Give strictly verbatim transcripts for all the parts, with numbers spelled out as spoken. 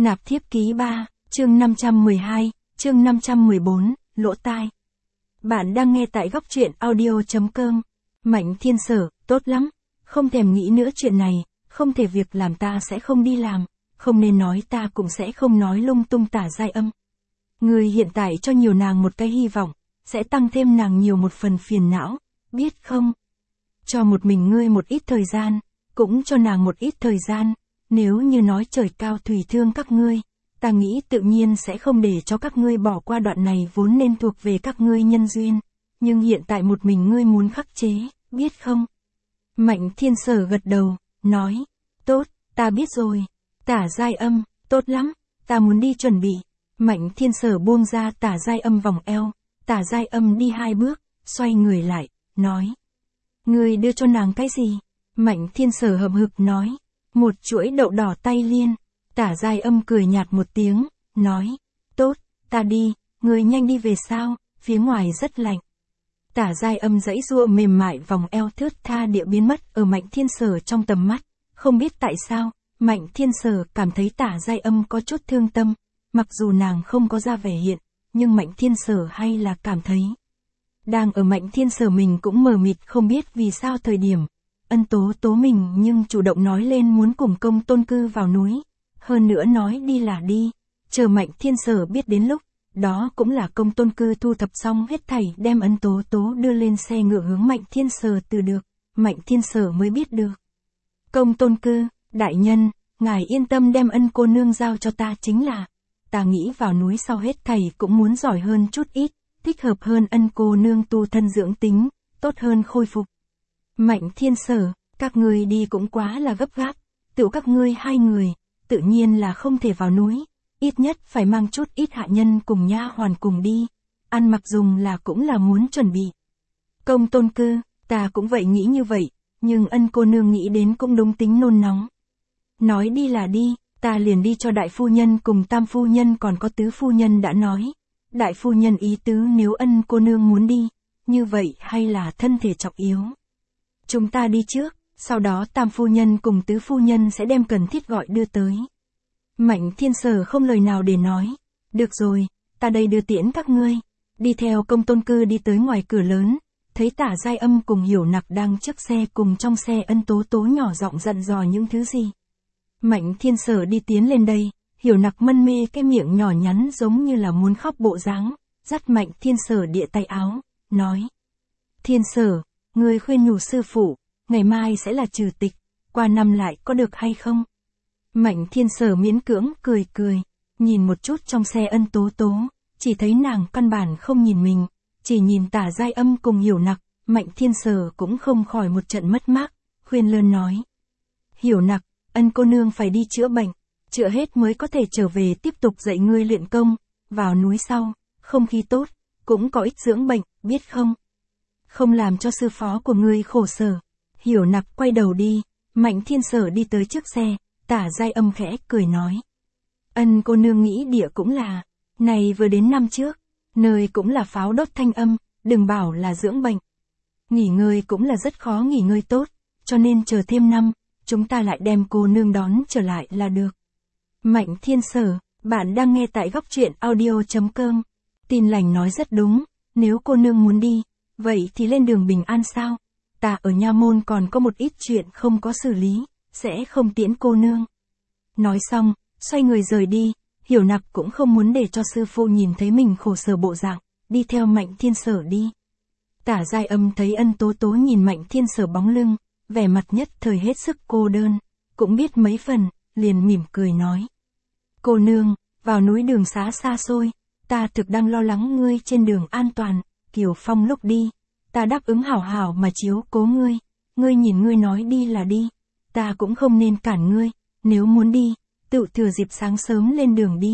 Nạp thiếp ký ba, chương năm trăm mười hai, chương năm trăm mười bốn, lỗ tai. Bạn đang nghe tại góc truyện audio.com. Mạnh Thiên Sở, tốt lắm. Không thèm nghĩ nữa chuyện này, không thể việc làm ta sẽ không đi làm, không nên nói ta cũng sẽ không nói lung tung tả giai âm. Người hiện tại cho nhiều nàng một cái hy vọng, sẽ tăng thêm nàng nhiều một phần phiền não, biết không? Cho một mình ngươi một ít thời gian, cũng cho nàng một ít thời gian, nếu như nói trời cao thủy thương các ngươi, ta nghĩ tự nhiên sẽ không để cho các ngươi bỏ qua đoạn này vốn nên thuộc về các ngươi nhân duyên, nhưng hiện tại một mình ngươi muốn khắc chế, biết không? Mạnh Thiên Sở gật đầu, nói, tốt, ta biết rồi. Tả giai âm, tốt lắm, ta muốn đi chuẩn bị. Mạnh Thiên Sở buông ra tả giai âm vòng eo, tả giai âm đi hai bước, xoay người lại, nói. Ngươi đưa cho nàng cái gì? Mạnh Thiên Sở hậm hực nói, một chuỗi đậu đỏ tay liên. Tả giai âm cười nhạt một tiếng, nói, tốt, ta đi, ngươi nhanh đi về sao, phía ngoài rất lạnh. Tả giai âm dãy giụa mềm mại vòng eo thướt tha địa biến mất ở Mạnh Thiên Sở trong tầm mắt, không biết tại sao, Mạnh Thiên Sở cảm thấy tả giai âm có chút thương tâm, mặc dù nàng không có ra vẻ hiện, nhưng Mạnh Thiên Sở hay là cảm thấy. Đang ở Mạnh Thiên Sở mình cũng mờ mịt không biết vì sao thời điểm, ân tố tố mình nhưng chủ động nói lên muốn cùng công tôn cư vào núi, hơn nữa nói đi là đi, chờ Mạnh Thiên Sở biết đến lúc, đó cũng là công tôn cư thu thập xong hết thảy đem ân tố tố đưa lên xe ngựa hướng Mạnh Thiên Sở từ được, Mạnh Thiên Sở mới biết được. Công tôn cư, đại nhân, ngài yên tâm đem ân cô nương giao cho ta chính là, ta nghĩ vào núi sau hết thảy cũng muốn giỏi hơn chút ít, thích hợp hơn ân cô nương tu thân dưỡng tính, tốt hơn khôi phục. Mạnh Thiên Sở, các ngươi đi cũng quá là gấp gáp, tự các ngươi hai người, tự nhiên là không thể vào núi, ít nhất phải mang chút ít hạ nhân cùng nha hoàn cùng đi, ăn mặc dùng là cũng là muốn chuẩn bị. Công tôn cư, ta cũng vậy nghĩ như vậy, nhưng ân cô nương nghĩ đến cũng đúng tính nôn nóng. Nói đi là đi, ta liền đi cho đại phu nhân cùng tam phu nhân còn có tứ phu nhân đã nói. Đại phu nhân ý tứ nếu ân cô nương muốn đi, như vậy hay là thân thể trọng yếu. Chúng ta đi trước, sau đó tam phu nhân cùng tứ phu nhân sẽ đem cần thiết gọi đưa tới. Mạnh Thiên Sở không lời nào để nói. Được rồi, ta đây đưa tiễn các ngươi. Đi theo công tôn cư đi tới ngoài cửa lớn, thấy tả giai âm cùng hiểu nặc đang trước xe cùng trong xe ân tố tố nhỏ giọng dặn dò những thứ gì. Mạnh Thiên Sở đi tiến lên đây, hiểu nặc mân mê cái miệng nhỏ nhắn giống như là muốn khóc bộ dáng, dắt Mạnh Thiên Sở địa tay áo, nói. Thiên Sở, ngươi khuyên nhủ sư phụ, ngày mai sẽ là trừ tịch, qua năm lại có được hay không? Mạnh Thiên Sở miễn cưỡng cười cười, nhìn một chút trong xe ân tố tố, chỉ thấy nàng căn bản không nhìn mình, chỉ nhìn tả giai âm cùng hiểu nặc, Mạnh Thiên Sở cũng không khỏi một trận mất mát, khuyên lơn nói. Hiểu nặc, ân cô nương phải đi chữa bệnh, chữa hết mới có thể trở về tiếp tục dạy ngươi luyện công, vào núi sau, không khí tốt, cũng có ích dưỡng bệnh, biết không? Không làm cho sư phó của ngươi khổ sở. Hiểu nặc quay đầu đi, Mạnh Thiên Sở đi tới trước xe, tả giai âm khẽ cười nói. Ân cô nương nghĩ địa cũng là, này vừa đến năm trước, nơi cũng là pháo đốt thanh âm, đừng bảo là dưỡng bệnh. Nghỉ ngơi cũng là rất khó nghỉ ngơi tốt, cho nên chờ thêm năm, chúng ta lại đem cô nương đón trở lại là được. Mạnh Thiên Sở, bạn đang nghe tại góc truyện audio.com. Tin lành nói rất đúng, nếu cô nương muốn đi, vậy thì lên đường bình an sao? Ta ở nha môn còn có một ít chuyện không có xử lý, sẽ không tiễn cô nương. Nói xong, xoay người rời đi, hiểu nặc cũng không muốn để cho sư phụ nhìn thấy mình khổ sở bộ dạng, đi theo Mạnh Thiên Sở đi. Tả giai âm thấy ân tố tố nhìn Mạnh Thiên Sở bóng lưng, vẻ mặt nhất thời hết sức cô đơn, cũng biết mấy phần, liền mỉm cười nói. Cô nương, vào núi đường xá xa xôi, ta thực đang lo lắng ngươi trên đường an toàn, Kiều Phong lúc đi, ta đáp ứng hảo hảo mà chiếu cố ngươi, ngươi nhìn ngươi nói đi là đi, ta cũng không nên cản ngươi, nếu muốn đi, tự thừa dịp sáng sớm lên đường đi.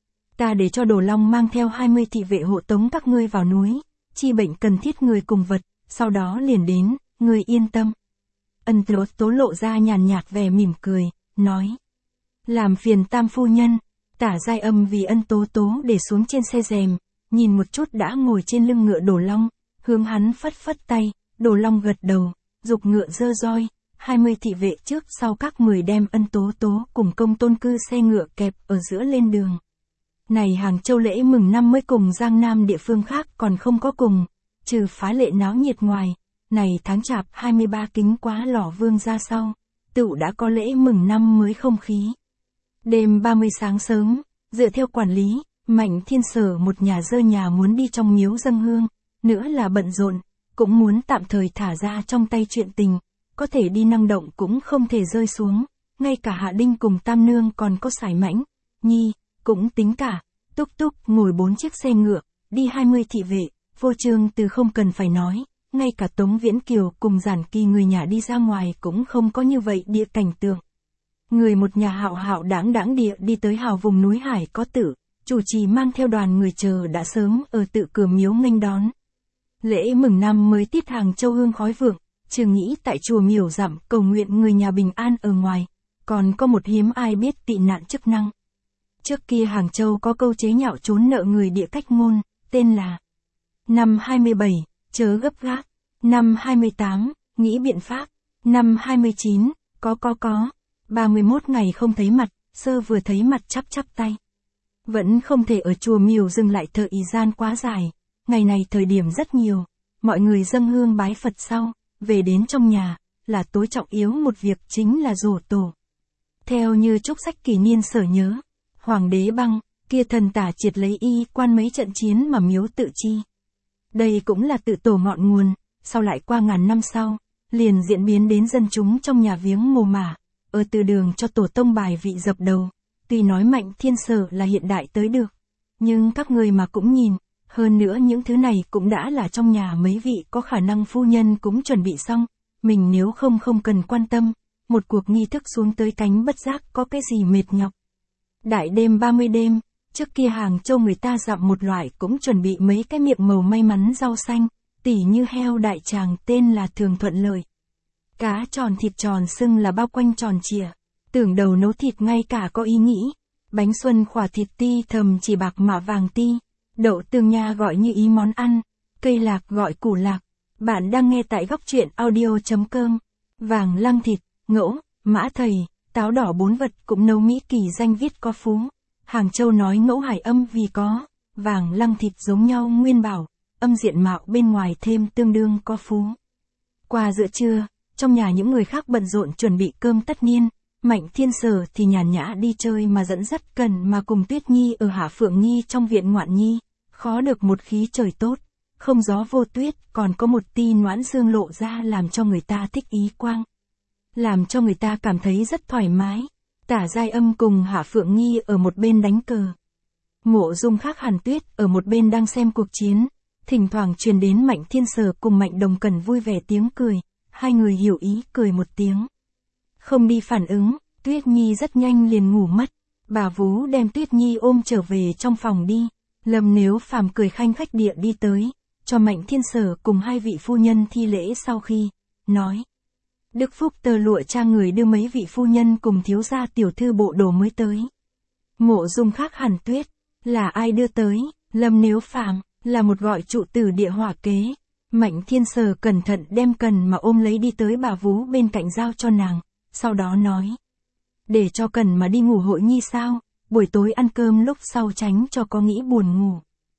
Ta để cho Đồ Long mang theo hai mươi thị vệ hộ tống các ngươi vào núi, chi bệnh cần thiết người cùng vật, sau đó liền đến, ngươi yên tâm. Ân tố tố lộ ra nhàn nhạt vẻ mỉm cười, nói. Làm phiền tam phu nhân, tả giai âm vì ân tố tố để xuống trên xe rèm, nhìn một chút đã ngồi trên lưng ngựa Đồ Long, hướng hắn phất phất tay, Đồ Long gật đầu, dục ngựa dơ roi, hai mươi thị vệ trước sau các mười đem Ân Tố Tố cùng Công Tôn Cư xe ngựa kẹp ở giữa lên đường. Này Hàng Châu lễ mừng năm mới cùng Giang Nam địa phương khác còn không có cùng, trừ phá lệ náo nhiệt ngoài, này tháng chạp hai mươi ba kính quá lò vương ra sau, tựu đã có lễ mừng năm mới không khí. Đêm ba mươi sáng sớm, dựa theo quản lý, Mạnh Thiên Sở một nhà dơ nhà muốn đi trong miếu dâng hương, nữa là bận rộn, cũng muốn tạm thời thả ra trong tay chuyện tình, có thể đi năng động cũng không thể rơi xuống, ngay cả Hạ Đinh cùng Tam Nương còn có Sải Mãnh, Nhi, cũng tính cả, túc túc ngồi bốn chiếc xe ngựa, đi hai mươi thị vệ, vô trương từ không cần phải nói, ngay cả Tống Viễn Kiều cùng Giản Kỳ người nhà đi ra ngoài cũng không có như vậy địa cảnh tượng. Người một nhà hạo hạo đáng đáng địa đi tới hào vùng núi Hải có Tử, chủ trì mang theo đoàn người chờ đã sớm ở tự cửa miếu nghênh đón. Lễ mừng năm mới tiết Hàng Châu hương khói vượng, Trừ nghĩ tại chùa miểu dặm cầu nguyện người nhà bình an ở ngoài, còn có một hiếm ai biết tị nạn chức năng. Trước kia Hàng Châu có câu chế nhạo trốn nợ người địa cách ngôn, tên là năm hai mươi bảy, chớ gấp gáp, năm hai mươi tám, nghĩ biện pháp, năm hai mươi chín, có có có, ba mươi mốt ngày không thấy mặt, sơ vừa thấy mặt chắp chắp tay. Vẫn không thể ở chùa miểu dừng lại thờ ý gian quá dài, ngày này thời điểm rất nhiều, mọi người dâng hương bái Phật sau, về đến trong nhà, là tối trọng yếu một việc chính là giỗ tổ. Theo như trúc sách kỷ niên sở nhớ, Hoàng đế Băng, kia thần tả triệt lấy y quan mấy trận chiến mà miếu tự chi. Đây cũng là tự tổ ngọn nguồn, sau lại qua ngàn năm sau, liền diễn biến đến dân chúng trong nhà viếng mồ mả, ở từ đường cho tổ tông bài vị dập đầu. Tuy nói Mạnh Thiên Sở là hiện đại tới được, nhưng các người mà cũng nhìn, hơn nữa những thứ này cũng đã là trong nhà mấy vị có khả năng phu nhân cũng chuẩn bị xong, mình nếu không không cần quan tâm, một cuộc nghi thức xuống tới cánh bất giác có cái gì mệt nhọc. Đại đêm ba mươi đêm, trước kia Hàng Châu người ta dặm một loại cũng chuẩn bị mấy cái miệng màu may mắn rau xanh, tỉ như heo đại tràng tên là Thường Thuận Lợi. Cá tròn thịt tròn xưng là bao quanh tròn chìa, tưởng đầu nấu thịt ngay cả có ý nghĩ, bánh xuân khỏa thịt ti thầm chỉ bạc mạ vàng ti, đậu tương nha gọi như ý món ăn, cây lạc gọi củ lạc. Bạn đang nghe tại góc truyện audio chấm com, vàng lăng thịt, ngỗu, mã thầy, táo đỏ bốn vật cũng nấu mỹ kỳ danh viết có phú. Hàng Châu nói ngỗu hải âm vì có, vàng lăng thịt giống nhau nguyên bảo, âm diện mạo bên ngoài thêm tương đương có phú. Qua giữa trưa, trong nhà những người khác bận rộn chuẩn bị cơm tất niên, Mạnh Thiên Sở thì nhàn nhã đi chơi mà dẫn dắt Cần mà cùng Tuyết Nhi ở Hạ Phượng Nhi trong viện ngoạn nhi, khó được một khí trời tốt, không gió vô tuyết, còn có một ti noãn dương lộ ra làm cho người ta thích ý quang. Làm cho người ta cảm thấy rất thoải mái. Tả Giai Âm cùng Hạ Phượng Nhi ở một bên đánh cờ. Mộ Dung Khác Hàn Tuyết ở một bên đang xem cuộc chiến, thỉnh thoảng truyền đến Mạnh Thiên Sở cùng Mạnh Đồng Cần vui vẻ tiếng cười, hai người hiểu ý cười một tiếng. Không đi phản ứng, Tuyết Nhi rất nhanh liền ngủ mất. Bà Vú đem Tuyết Nhi ôm trở về trong phòng đi. Lâm Nếu Phàm cười khanh khách địa đi tới, cho Mạnh Thiên Sở cùng hai vị phu nhân thi lễ sau khi, nói. Đức Phúc tờ lụa trang người đưa mấy vị phu nhân cùng thiếu gia tiểu thư bộ đồ mới tới. Mộ Dung Khác Hàn Tuyết, là ai đưa tới? Lâm Nếu Phàm, là một gọi trụ tử địa hỏa kế. Mạnh Thiên Sở cẩn thận đem Cần mà ôm lấy đi tới bà Vú bên cạnh giao cho nàng, sau đó nói. Để cho Cần mà đi ngủ hội nhi sao, buổi tối ăn cơm lúc sau tránh cho có nghĩ buồn ngủ.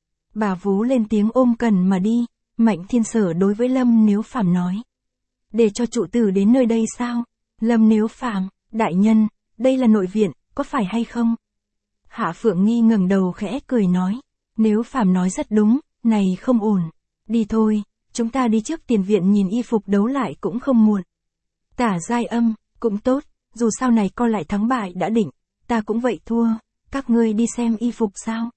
Bà Vú lên tiếng ôm Cần mà đi, Mạnh Thiên Sở đối với Lâm Nếu Phàm nói. Để cho trụ tử đến nơi đây sao? Lâm Nếu Phàm, đại nhân, đây là nội viện, có phải hay không? Hạ Phượng Nghi ngẩng đầu khẽ cười nói. Nếu Phàm nói rất đúng, này không ổn. Đi thôi, chúng ta đi trước tiền viện nhìn y phục đấu lại cũng không muộn. Tả Giai Âm, cũng tốt, dù sau này coi lại thắng bại đã định, ta cũng vậy thua, các ngươi đi xem y phục sao?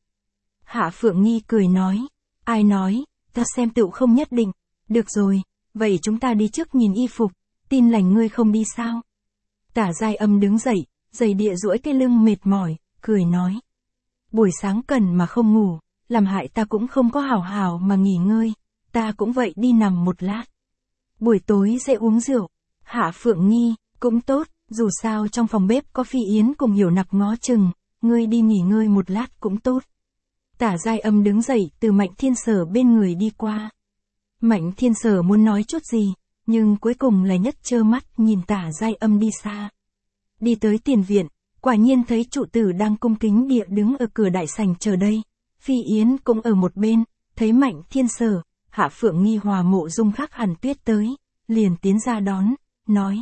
Hạ Phượng Nghi cười nói. Ai nói, ta xem tựu không nhất định, được rồi. Vậy chúng ta đi trước nhìn y phục, tin lành ngươi không đi sao? Tả Giai Âm đứng dậy, giày địa duỗi cái lưng mệt mỏi, cười nói. Buổi sáng cần mà không ngủ, làm hại ta cũng không có hào hào mà nghỉ ngơi, ta cũng vậy đi nằm một lát. Buổi tối sẽ uống rượu. Hạ Phượng Nghi, cũng tốt, dù sao trong phòng bếp có Phi Yến cùng Hiểu Nặc ngó chừng, ngươi đi nghỉ ngơi một lát cũng tốt. Tả Giai Âm đứng dậy từ Mạnh Thiên Sở bên người đi qua. Mạnh Thiên Sở muốn nói chút gì, nhưng cuối cùng là nhất trơ mắt nhìn Tả Giai Âm đi xa. Đi tới tiền viện, quả nhiên thấy trụ tử đang cung kính địa đứng ở cửa đại sảnh chờ đây. Phi Yến cũng ở một bên, thấy Mạnh Thiên Sở, Hạ Phượng Nghi Hòa Mộ Dung khác hẳn tuyết tới, liền tiến ra đón, nói.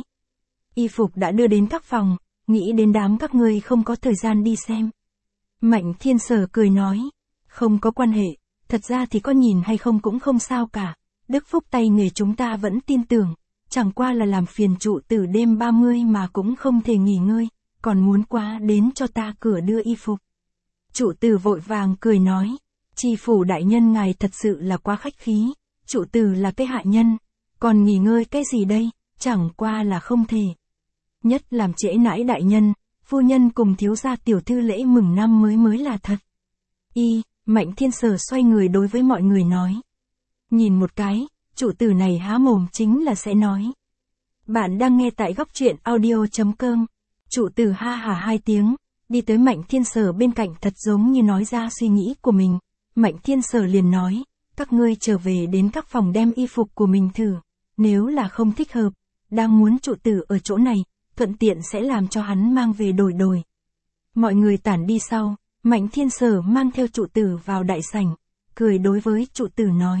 Y phục đã đưa đến các phòng, nghĩ đến đám các ngươi không có thời gian đi xem. Mạnh Thiên Sở cười nói, không có quan hệ, thật ra thì có nhìn hay không cũng không sao cả, đức phúc tay nghề chúng ta vẫn tin tưởng, chẳng qua là làm phiền trụ tử đêm ba mươi mà cũng không thể nghỉ ngơi, còn muốn quá đến cho ta cửa đưa y phục. Trụ tử vội vàng cười nói, tri phủ đại nhân ngài thật sự là quá khách khí, trụ tử là cái hạ nhân, còn nghỉ ngơi cái gì đây, chẳng qua là không thể. Nhất làm trễ nãi đại nhân, phu nhân cùng thiếu gia tiểu thư lễ mừng năm mới mới là thật. Y, Mạnh Thiên Sở xoay người đối với mọi người nói. Nhìn một cái, trụ tử này há mồm chính là sẽ nói. Bạn đang nghe tại góc truyện audio.com. Trụ tử ha hà hai tiếng, đi tới Mạnh Thiên Sở bên cạnh thật giống như nói ra suy nghĩ của mình. Mạnh Thiên Sở liền nói, các ngươi trở về đến các phòng đem y phục của mình thử, nếu là không thích hợp, đang muốn trụ tử ở chỗ này, thuận tiện sẽ làm cho hắn mang về đổi đổi. Mọi người tản đi sau, Mạnh Thiên Sở mang theo trụ tử vào đại sảnh, cười đối với trụ tử nói.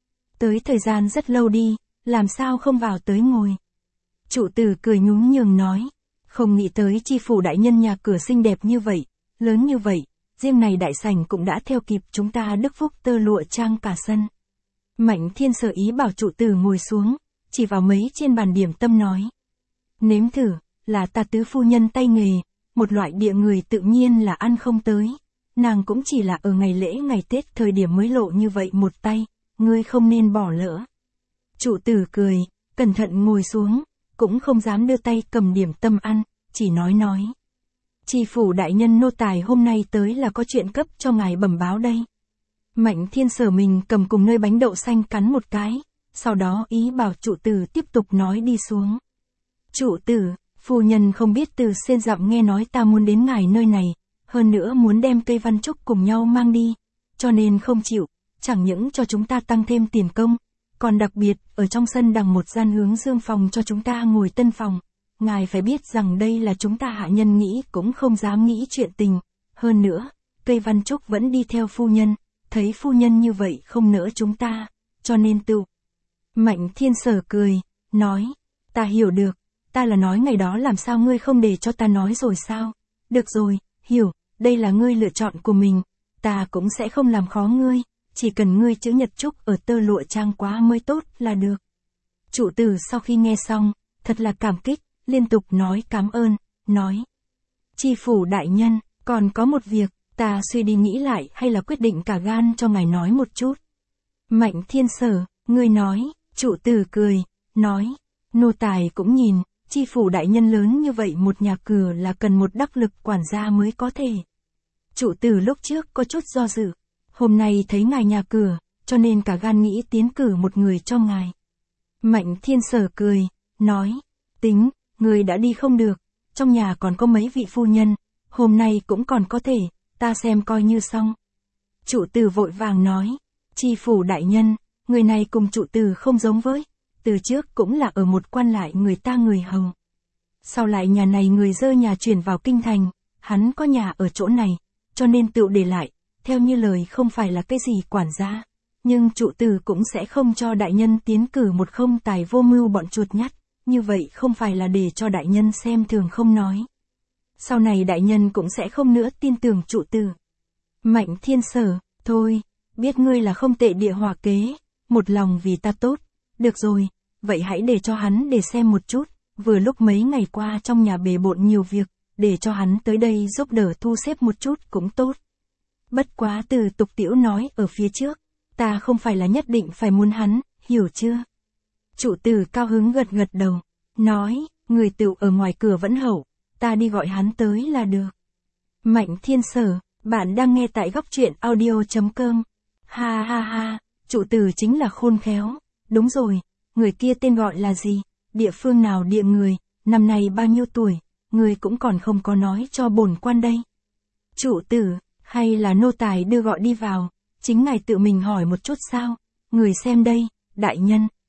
Tới thời gian rất lâu đi, làm sao không vào tới ngồi. Trụ tử cười nhún nhường nói, không nghĩ tới tri phủ đại nhân nhà cửa xinh đẹp như vậy, lớn như vậy, riêng này đại sảnh cũng đã theo kịp chúng ta đức phúc tơ lụa trang cả sân. Mạnh Thiên Sở ý bảo trụ tử ngồi xuống, chỉ vào mấy trên bàn điểm tâm nói. Nếm thử, là ta tứ phu nhân tay nghề, một loại địa người tự nhiên là ăn không tới. Nàng cũng chỉ là ở ngày lễ ngày Tết thời điểm mới lộ như vậy một tay, ngươi không nên bỏ lỡ. Trụ tử cười, cẩn thận ngồi xuống, cũng không dám đưa tay cầm điểm tâm ăn, chỉ nói nói. Tri phủ đại nhân nô tài hôm nay tới là có chuyện cấp cho ngài bẩm báo đây. Mạnh Thiên Sở mình cầm cùng nơi bánh đậu xanh cắn một cái, sau đó ý bảo trụ tử tiếp tục nói đi xuống. Trụ tử, phu nhân không biết từ sen dặm nghe nói ta muốn đến ngài nơi này, hơn nữa muốn đem cây văn trúc cùng nhau mang đi, cho nên không chịu, chẳng những cho chúng ta tăng thêm tiền công, còn đặc biệt, ở trong sân đằng một gian hướng dương phòng cho chúng ta ngồi tân phòng. Ngài phải biết rằng đây là chúng ta hạ nhân nghĩ cũng không dám nghĩ chuyện tình, hơn nữa, cây văn trúc vẫn đi theo phu nhân, thấy phu nhân như vậy không nỡ chúng ta, cho nên tự. Mạnh Thiên Sở cười, nói, ta hiểu được, ta là nói ngày đó làm sao ngươi không để cho ta nói rồi sao, được rồi, hiểu, đây là ngươi lựa chọn của mình, ta cũng sẽ không làm khó ngươi, chỉ cần ngươi chữ nhật trúc ở tơ lụa trang quá mới tốt là được. Trụ tử sau khi nghe xong, thật là cảm kích, liên tục nói cảm ơn, nói. Tri phủ đại nhân, còn có một việc, ta suy đi nghĩ lại hay là quyết định cả gan cho ngài nói một chút. Mạnh Thiên Sở, ngươi nói, trụ tử cười, nói, nô tài cũng nhìn, tri phủ đại nhân lớn như vậy một nhà cửa là cần một đắc lực quản gia mới có thể. Trụ tử lúc trước có chút do dự, hôm nay thấy ngài nhà cửa, cho nên cả gan nghĩ tiến cử một người cho ngài. Mạnh Thiên Sở cười, nói, tính, người đã đi không được, trong nhà còn có mấy vị phu nhân, hôm nay cũng còn có thể, ta xem coi như xong. Trụ tử vội vàng nói, tri phủ đại nhân, người này cùng trụ tử không giống với, từ trước cũng là ở một quan lại người ta người hầu. Sau lại nhà này người dơ nhà chuyển vào kinh thành, hắn có nhà ở chỗ này, cho nên tự để lại, theo như lời không phải là cái gì quản gia, nhưng trụ tử cũng sẽ không cho đại nhân tiến cử một không tài vô mưu bọn chuột nhắt, như vậy không phải là để cho đại nhân xem thường không nói. Sau này đại nhân cũng sẽ không nữa tin tưởng trụ tử. Mạnh Thiên Sở, thôi, biết ngươi là không tệ địa hòa kế, một lòng vì ta tốt, được rồi, vậy hãy để cho hắn để xem một chút, vừa lúc mấy ngày qua trong nhà bề bộn nhiều việc, để cho hắn tới đây giúp đỡ thu xếp một chút cũng tốt. Bất quá từ tục tiểu nói ở phía trước, ta không phải là nhất định phải muốn hắn, hiểu chưa? Trụ tử cao hứng gật gật đầu, nói, người tựu ở ngoài cửa vẫn hậu, ta đi gọi hắn tới là được. Mạnh Thiên Sở, bạn đang nghe tại góc truyện audio.com. Ha ha ha, trụ tử chính là khôn khéo, đúng rồi, người kia tên gọi là gì, địa phương nào địa người, năm nay bao nhiêu tuổi, người cũng còn không có nói cho bổn quan đây. Trụ tử, hay là nô tài đưa gọi đi vào, chính ngài tự mình hỏi một chút sao, người xem đây, đại nhân.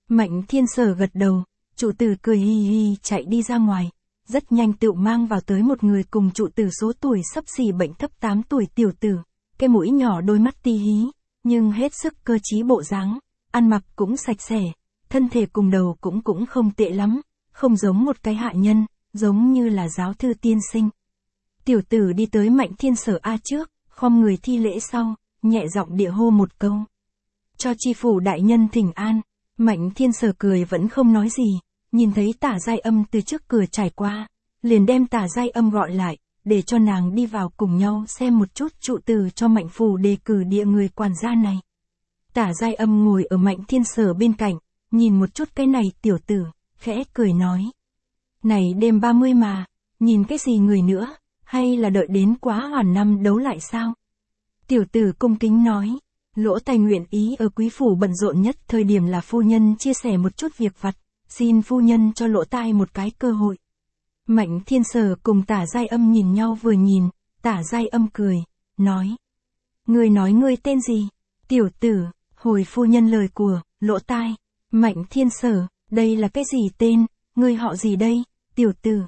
Mạnh Thiên Sở gật đầu, trụ tử cười hi hi chạy đi ra ngoài, rất nhanh tự mang vào tới một người cùng trụ tử số tuổi sắp xỉ bệnh thấp tám tuổi tiểu tử, cái mũi nhỏ đôi mắt tí hí, nhưng hết sức cơ trí bộ dáng, ăn mặc cũng sạch sẽ, thân thể cùng đầu cũng cũng không tệ lắm, không giống một cái hạ nhân, giống như là giáo thư tiên sinh. Tiểu tử đi tới Mạnh Thiên Sở A trước, khom người thi lễ sau, nhẹ giọng địa hô một câu. Cho chi phủ đại nhân thỉnh an. Mạnh Thiên Sở cười vẫn không nói gì, nhìn thấy Tả Giai Âm từ trước cửa trải qua, liền đem Tả Giai Âm gọi lại, để cho nàng đi vào cùng nhau xem một chút trụ tử cho Mạnh phủ đề cử địa người quản gia này. Tả Giai Âm ngồi ở Mạnh Thiên Sở bên cạnh, nhìn một chút cái này tiểu tử, khẽ cười nói. Này đêm ba mươi mà, nhìn cái gì người nữa, hay là đợi đến quá hoàn năm đấu lại sao? Tiểu tử cung kính nói. Lỗ Tai nguyện ý ở quý phủ bận rộn nhất thời điểm là phu nhân chia sẻ một chút việc vặt, xin phu nhân cho Lỗ Tai một cái cơ hội. Mạnh Thiên Sở cùng Tả Giai Âm nhìn nhau vừa nhìn, Tả Giai Âm cười, nói. Ngươi nói ngươi tên gì? Tiểu tử, hồi phu nhân lời của, Lỗ Tai. Mạnh Thiên Sở, đây là cái gì tên, ngươi họ gì đây, tiểu tử?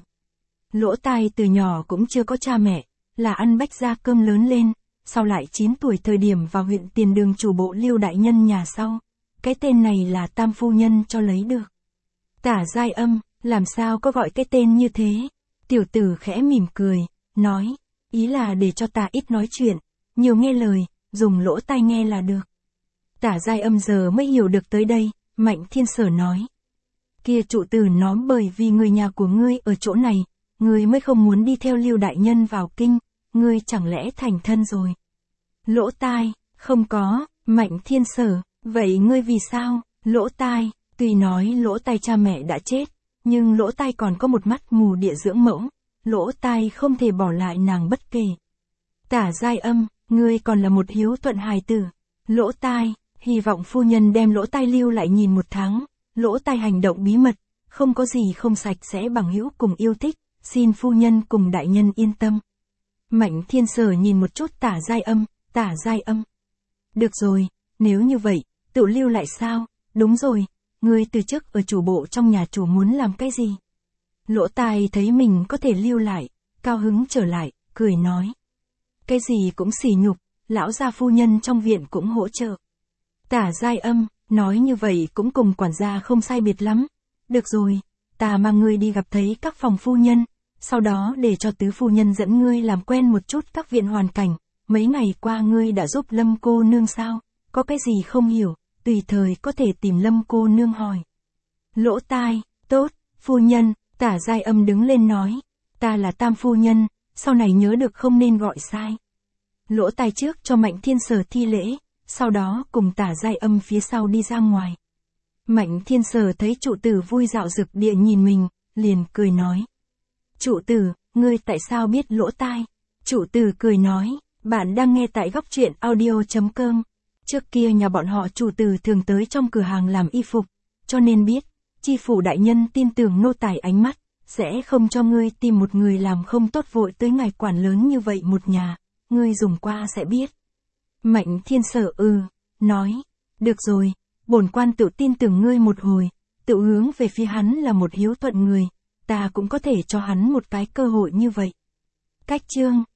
Lỗ Tai từ nhỏ cũng chưa có cha mẹ, là ăn bách gia cơm lớn lên. Sau lại chín tuổi thời điểm vào huyện Tiền Đường chủ bộ Lưu đại nhân nhà sau, cái tên này là tam phu nhân cho lấy được. Tả Giai Âm, làm sao có gọi cái tên như thế? Tiểu tử khẽ mỉm cười, nói, ý là để cho ta ít nói chuyện, nhiều nghe lời, dùng lỗ tai nghe là được. Tả Giai Âm giờ mới hiểu được tới đây, Mạnh Thiên Sở nói. Kia trụ tử nó bởi vì người nhà của ngươi ở chỗ này, ngươi mới không muốn đi theo Lưu đại nhân vào kinh. Ngươi chẳng lẽ thành thân rồi? Lỗ Tai, không có, Mạnh Thiên Sở, vậy ngươi vì sao? Lỗ Tai, tuy nói Lỗ Tai cha mẹ đã chết, nhưng Lỗ Tai còn có một mắt mù địa dưỡng mẫu, Lỗ Tai không thể bỏ lại nàng bất kể. Tả Giai Âm, ngươi còn là một hiếu thuận hài tử. Lỗ Tai, hy vọng phu nhân đem Lỗ Tai lưu lại nhìn một tháng, Lỗ Tai hành động bí mật, không có gì không sạch sẽ bằng hữu cùng yêu thích, xin phu nhân cùng đại nhân yên tâm. Mạnh Thiên Sở nhìn một chút Tả Giai Âm, Tả Giai Âm. Được rồi, nếu như vậy, tự lưu lại sao? Đúng rồi, ngươi từ trước ở chủ bộ trong nhà chủ muốn làm cái gì? Lỗ Tai thấy mình có thể lưu lại, cao hứng trở lại, cười nói. Cái gì cũng sỉ nhục, lão gia phu nhân trong viện cũng hỗ trợ. Tả Giai Âm, nói như vậy cũng cùng quản gia không sai biệt lắm. Được rồi, ta mang ngươi đi gặp thấy các phòng phu nhân. Sau đó để cho tứ phu nhân dẫn ngươi làm quen một chút các viện hoàn cảnh, mấy ngày qua ngươi đã giúp Lâm cô nương sao, có cái gì không hiểu, tùy thời có thể tìm Lâm cô nương hỏi. Lỗ Tai, tốt, phu nhân, Tả Giai Âm đứng lên nói, ta là tam phu nhân, sau này nhớ được không nên gọi sai. Lỗ Tai trước cho Mạnh Thiên Sở thi lễ, sau đó cùng Tả Giai Âm phía sau đi ra ngoài. Mạnh Thiên Sở thấy trụ tử vui dạo rực địa nhìn mình, liền cười nói. Trụ tử, ngươi tại sao biết Lỗ Tai? Trụ tử cười nói, bạn đang nghe tại góc truyện audio chấm com. Trước kia nhà bọn họ trụ tử thường tới trong cửa hàng làm y phục, cho nên biết, chi phủ đại nhân tin tưởng nô tài ánh mắt, sẽ không cho ngươi tìm một người làm không tốt vội tới ngài quản lớn như vậy một nhà, ngươi dùng qua sẽ biết. Mạnh Thiên Sở ừ, nói, được rồi, bổn quan tự tin tưởng ngươi một hồi, tự hướng về phía hắn là một hiếu thuận người. Ta cũng có thể cho hắn một cái cơ hội như vậy. Cách chương